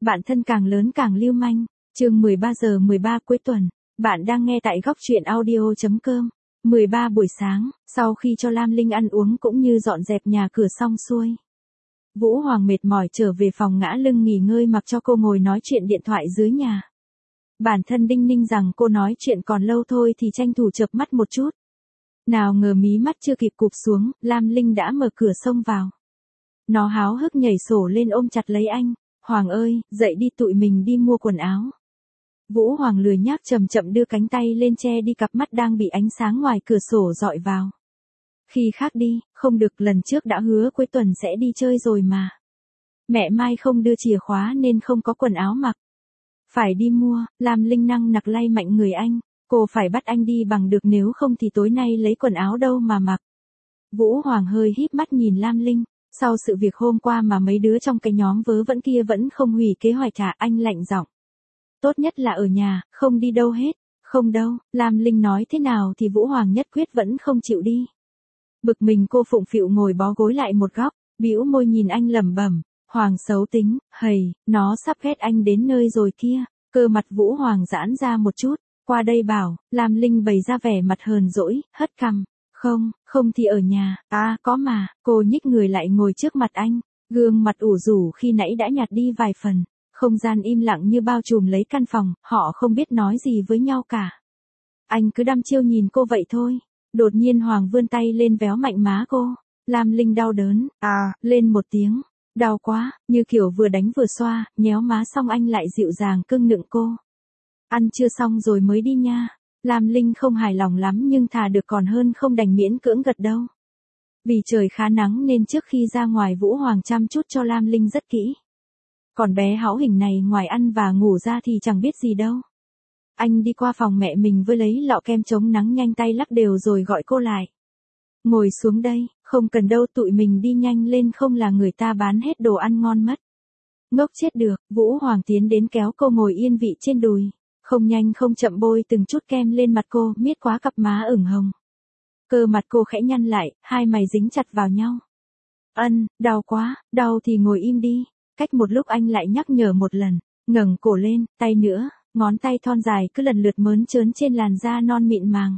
Bạn thân càng lớn càng lưu manh. Chương 13:13 cuối tuần. Bạn đang nghe tại góc truyện audio.com. 13 buổi sáng, sau khi cho Lam Linh ăn uống cũng như dọn dẹp nhà cửa xong xuôi. Vũ Hoàng mệt mỏi trở về phòng ngã lưng nghỉ ngơi mặc cho cô ngồi nói chuyện điện thoại dưới nhà. Bản thân đinh ninh rằng cô nói chuyện còn lâu thôi thì tranh thủ chợp mắt một chút. Nào ngờ mí mắt chưa kịp cụp xuống, Lam Linh đã mở cửa xông vào. Nó háo hức nhảy sổ lên ôm chặt lấy anh. Hoàng ơi, dậy đi tụi mình đi mua quần áo. Vũ Hoàng lười nhác chậm chậm đưa cánh tay lên che đi cặp mắt đang bị ánh sáng ngoài cửa sổ dọi vào. Khi khác đi, không được, lần trước đã hứa cuối tuần sẽ đi chơi rồi mà. Mẹ Mai không đưa chìa khóa nên không có quần áo mặc. Phải đi mua, Lam Linh năng nặc lay mạnh người anh. Cô phải bắt anh đi bằng được nếu không thì tối nay lấy quần áo đâu mà mặc. Vũ Hoàng hơi híp mắt nhìn Lam Linh. Sau sự việc hôm qua mà mấy đứa trong cái nhóm vớ vẩn kia vẫn không hủy kế hoạch hả? Anh lạnh giọng. Tốt nhất là ở nhà, không đi đâu hết. Không đâu, Lam Linh nói thế nào thì Vũ Hoàng nhất quyết vẫn không chịu đi. Bực mình cô phụng phịu ngồi bó gối lại một góc, bĩu môi nhìn anh lẩm bẩm. Hoàng xấu tính, hầy, nó sắp ghét anh đến nơi rồi kia. Cơ mặt Vũ Hoàng giãn ra một chút, qua đây bảo. Lam Linh bày ra vẻ mặt hờn dỗi, hất cằm. Không thì ở nhà, có mà. Cô nhích người lại ngồi trước mặt anh, gương mặt ủ rũ khi nãy đã nhạt đi vài phần. Không gian im lặng như bao trùm lấy căn phòng, họ không biết nói gì với nhau cả. Anh cứ đăm chiêu nhìn cô vậy thôi. Đột nhiên Hoàng vươn tay lên véo mạnh má cô. Lam Linh đau đớn, lên một tiếng. Đau quá, như kiểu vừa đánh vừa xoa, nhéo má xong anh lại dịu dàng cưng nựng cô. Ăn chưa xong rồi mới đi nha. Lam Linh không hài lòng lắm nhưng thà được còn hơn không đành miễn cưỡng gật đâu. Vì trời khá nắng nên trước khi ra ngoài Vũ Hoàng chăm chút cho Lam Linh rất kỹ. Còn bé hão hình này ngoài ăn và ngủ ra thì chẳng biết gì đâu. Anh đi qua phòng mẹ mình với lấy lọ kem chống nắng nhanh tay lắc đều rồi gọi cô lại. Ngồi xuống đây, không cần đâu tụi mình đi nhanh lên không là người ta bán hết đồ ăn ngon mất. Ngốc chết được, Vũ Hoàng tiến đến kéo cô ngồi yên vị trên đùi. Không nhanh không chậm bôi từng chút kem lên mặt cô, miết quá cặp má ửng hồng. Cơ mặt cô khẽ nhăn lại, hai mày dính chặt vào nhau. Đau quá, đau thì ngồi im đi. Cách một lúc anh lại nhắc nhở một lần, ngẩng cổ lên, tay nữa, ngón tay thon dài cứ lần lượt mớn trớn trên làn da non mịn màng.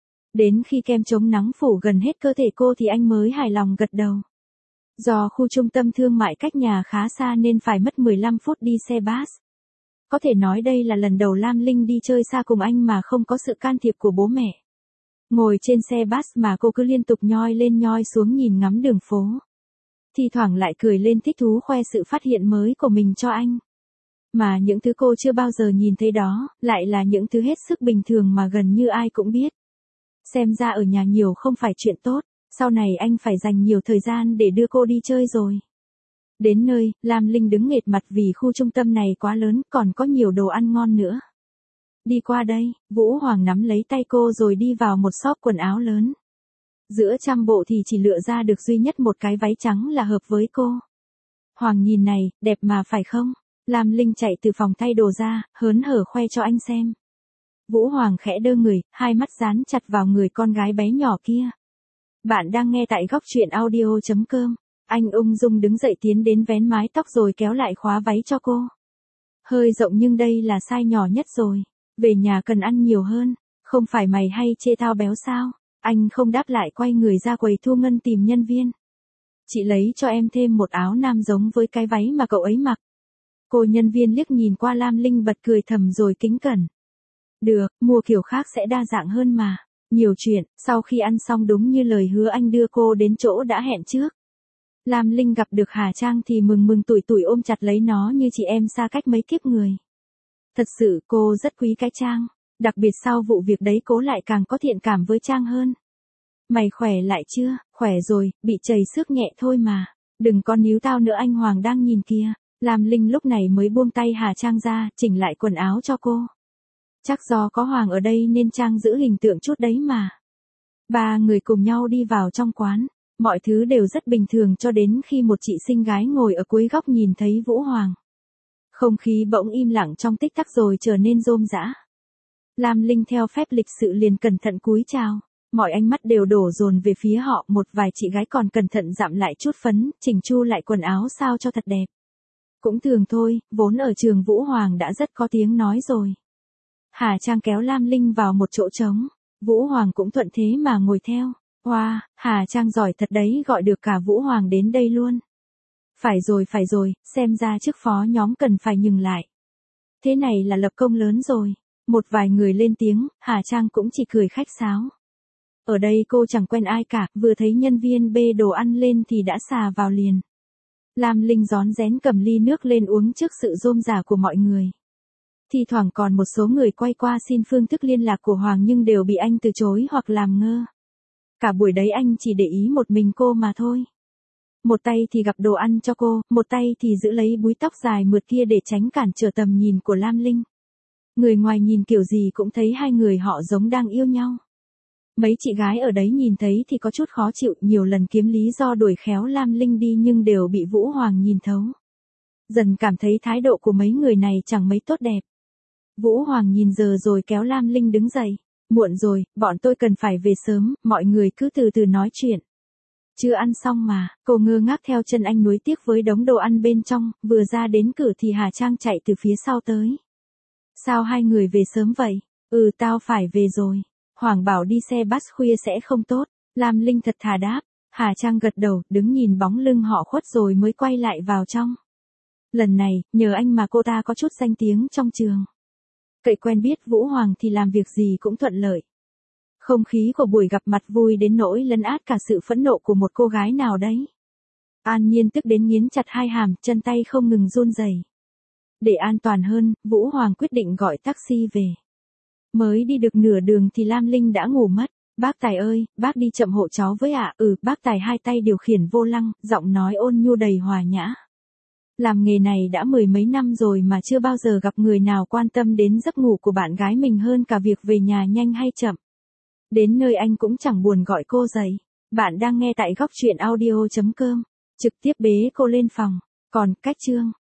Đến khi kem chống nắng phủ gần hết cơ thể cô thì anh mới hài lòng gật đầu. Do khu trung tâm thương mại cách nhà khá xa nên phải mất 15 phút đi xe bus. Có thể nói đây là lần đầu Lam Linh đi chơi xa cùng anh mà không có sự can thiệp của bố mẹ. Ngồi trên xe bus mà cô cứ liên tục nhoi lên nhoi xuống nhìn ngắm đường phố. Thi thoảng lại cười lên thích thú khoe sự phát hiện mới của mình cho anh. Mà những thứ cô chưa bao giờ nhìn thấy đó, lại là những thứ hết sức bình thường mà gần như ai cũng biết. Xem ra ở nhà nhiều không phải chuyện tốt, sau này anh phải dành nhiều thời gian để đưa cô đi chơi rồi. Đến nơi, Lam Linh đứng nghệt mặt vì khu trung tâm này quá lớn, còn có nhiều đồ ăn ngon nữa. Đi qua đây, Vũ Hoàng nắm lấy tay cô rồi đi vào một shop quần áo lớn. Giữa trăm bộ thì chỉ lựa ra được duy nhất một cái váy trắng là hợp với cô. Hoàng nhìn này, đẹp mà phải không? Lam Linh chạy từ phòng thay đồ ra, hớn hở khoe cho anh xem. Vũ Hoàng khẽ đơ người, hai mắt dán chặt vào người con gái bé nhỏ kia. Bạn đang nghe tại góc truyện audio.com. Anh ung dung đứng dậy tiến đến vén mái tóc rồi kéo lại khóa váy cho cô. Hơi rộng nhưng đây là size nhỏ nhất rồi. Về nhà cần ăn nhiều hơn. Không phải mày hay chê tao béo sao? Anh không đáp lại quay người ra quầy thu ngân tìm nhân viên. Chị lấy cho em thêm một áo nam giống với cái váy mà cậu ấy mặc. Cô nhân viên liếc nhìn qua Lam Linh bật cười thầm rồi kính cẩn. Được, mua kiểu khác sẽ đa dạng hơn mà. Nhiều chuyện, sau khi ăn xong đúng như lời hứa anh đưa cô đến chỗ đã hẹn trước. Lam Linh gặp được Hà Trang thì mừng tủi tủi ôm chặt lấy nó như chị em xa cách mấy kiếp người. Thật sự cô rất quý cái Trang, đặc biệt sau vụ việc đấy cô lại càng có thiện cảm với Trang hơn. Mày khỏe lại chưa? Khỏe rồi, bị chầy xước nhẹ thôi mà. Đừng có níu tao nữa anh Hoàng đang nhìn kìa. Lam Linh lúc này mới buông tay Hà Trang ra, chỉnh lại quần áo cho cô. Chắc do có Hoàng ở đây nên Trang giữ hình tượng chút đấy mà. Ba người cùng nhau đi vào trong quán. Mọi thứ đều rất bình thường cho đến khi một chị xinh gái ngồi ở cuối góc nhìn thấy Vũ Hoàng. Không khí bỗng im lặng trong tích tắc rồi trở nên rôm rã. Lam Linh theo phép lịch sự liền cẩn thận cúi chào. Mọi ánh mắt đều đổ dồn về phía họ, một vài chị gái còn cẩn thận dặm lại chút phấn, chỉnh chu lại quần áo sao cho thật đẹp. Cũng thường thôi, vốn ở trường Vũ Hoàng đã rất có tiếng nói rồi. Hà Trang kéo Lam Linh vào một chỗ trống. Vũ Hoàng cũng thuận thế mà ngồi theo. Wow, Hà Trang giỏi thật đấy, gọi được cả Vũ Hoàng đến đây luôn. Phải rồi, xem ra chức phó nhóm cần phải nhường lại. Thế này là lập công lớn rồi. Một vài người lên tiếng, Hà Trang cũng chỉ cười khách sáo. Ở đây cô chẳng quen ai cả, vừa thấy nhân viên bê đồ ăn lên thì đã xà vào liền. Lam Linh rón rén cầm ly nước lên uống trước sự rôm rả của mọi người. Thì thoảng còn một số người quay qua xin phương thức liên lạc của Hoàng nhưng đều bị anh từ chối hoặc làm ngơ. Cả buổi đấy anh chỉ để ý một mình cô mà thôi. Một tay thì gặp đồ ăn cho cô, một tay thì giữ lấy búi tóc dài mượt kia để tránh cản trở tầm nhìn của Lam Linh. Người ngoài nhìn kiểu gì cũng thấy hai người họ giống đang yêu nhau. Mấy chị gái ở đấy nhìn thấy thì có chút khó chịu, nhiều lần kiếm lý do đuổi khéo Lam Linh đi nhưng đều bị Vũ Hoàng nhìn thấu. Dần cảm thấy thái độ của mấy người này chẳng mấy tốt đẹp. Vũ Hoàng nhìn giờ rồi kéo Lam Linh đứng dậy. Muộn rồi, bọn tôi cần phải về sớm, mọi người cứ từ từ nói chuyện. Chưa ăn xong mà, cô ngơ ngác theo chân anh nuối tiếc với đống đồ ăn bên trong, vừa ra đến cửa thì Hà Trang chạy từ phía sau tới. Sao hai người về sớm vậy? Tao phải về rồi. Hoàng bảo đi xe bus khuya sẽ không tốt. Lam Linh thật thà đáp. Hà Trang gật đầu, đứng nhìn bóng lưng họ khuất rồi mới quay lại vào trong. Lần này, nhờ anh mà cô ta có chút danh tiếng trong trường. Cậy quen biết Vũ Hoàng thì làm việc gì cũng thuận lợi. Không khí của buổi gặp mặt vui đến nỗi lấn át cả sự phẫn nộ của một cô gái nào đấy. An Nhiên tức đến nghiến chặt hai hàm, chân tay không ngừng run rẩy. Để an toàn hơn, Vũ Hoàng quyết định gọi taxi về. Mới đi được nửa đường thì Lam Linh đã ngủ mất. Bác Tài ơi, bác đi chậm hộ cháu với ạ. Bác Tài hai tay điều khiển vô lăng, giọng nói ôn nhu đầy hòa nhã. Làm nghề này đã mười mấy năm rồi mà chưa bao giờ gặp người nào quan tâm đến giấc ngủ của bạn gái mình hơn cả việc về nhà nhanh hay chậm. Đến nơi anh cũng chẳng buồn gọi cô dậy. Bạn đang nghe tại góc truyện audio.com. Trực tiếp bế cô lên phòng. Còn, cách chương.